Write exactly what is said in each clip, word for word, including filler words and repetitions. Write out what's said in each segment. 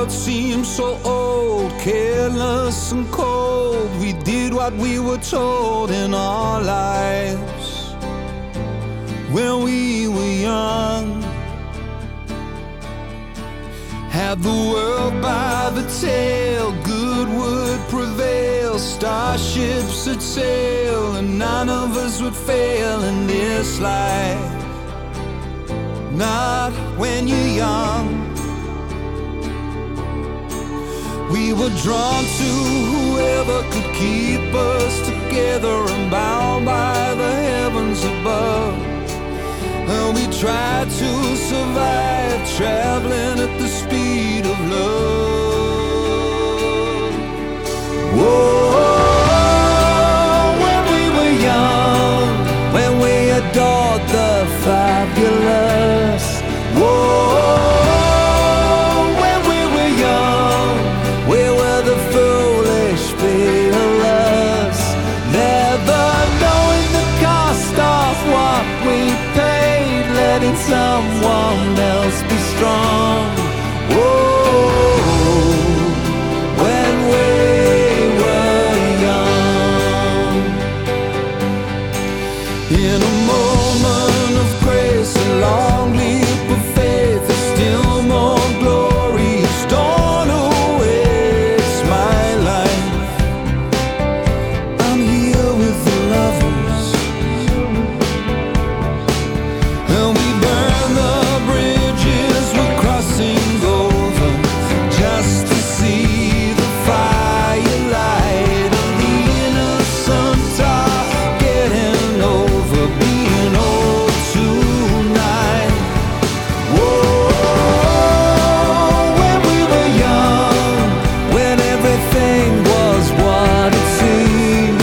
hearts seem so old, careless and cold. We did what we were told in our lives when we were young. Had the world by the tail, good would prevail, starships would sail, and none of us would fail in this life. Not when you're young. We were drawn to whoever could keep us together and bound by the heavens above. And we tried to survive, traveling at the speed of love. Whoa, when we were young, when we adored the fabulous. Whoa, when we were young, we were the foolish fearless, never knowing the cost of what we paid, letting someone else be strong. Whoa, when we were young. In a moment of grace, a long leap of faith, there's still more glorious dawn awaits my life. I'm here with the lovers, and we burn the bridges we're crossing over, just to see the firelight of the innocent are getting over being old tonight. Whoa, when we were young, when everything was what it seemed.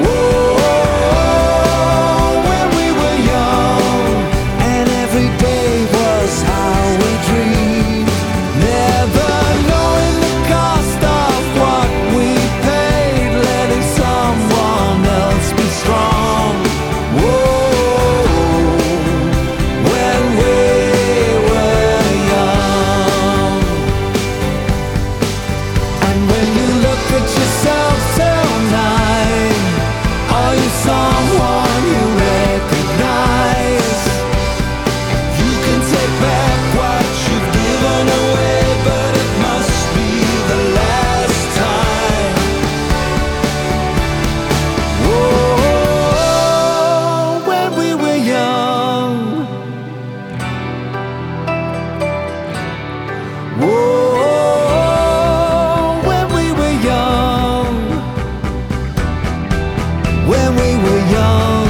Whoa, when we were young, and every day was how we dreamed, never knowing the cost of what we paid, letting someone else be strong. Whoa, when we were young. And when you look at yourself tonight, are you someone you recognize? You can take back what you've given away, but it must be the last time. Whoa, when we were young. Whoa, when we were young. When we were young.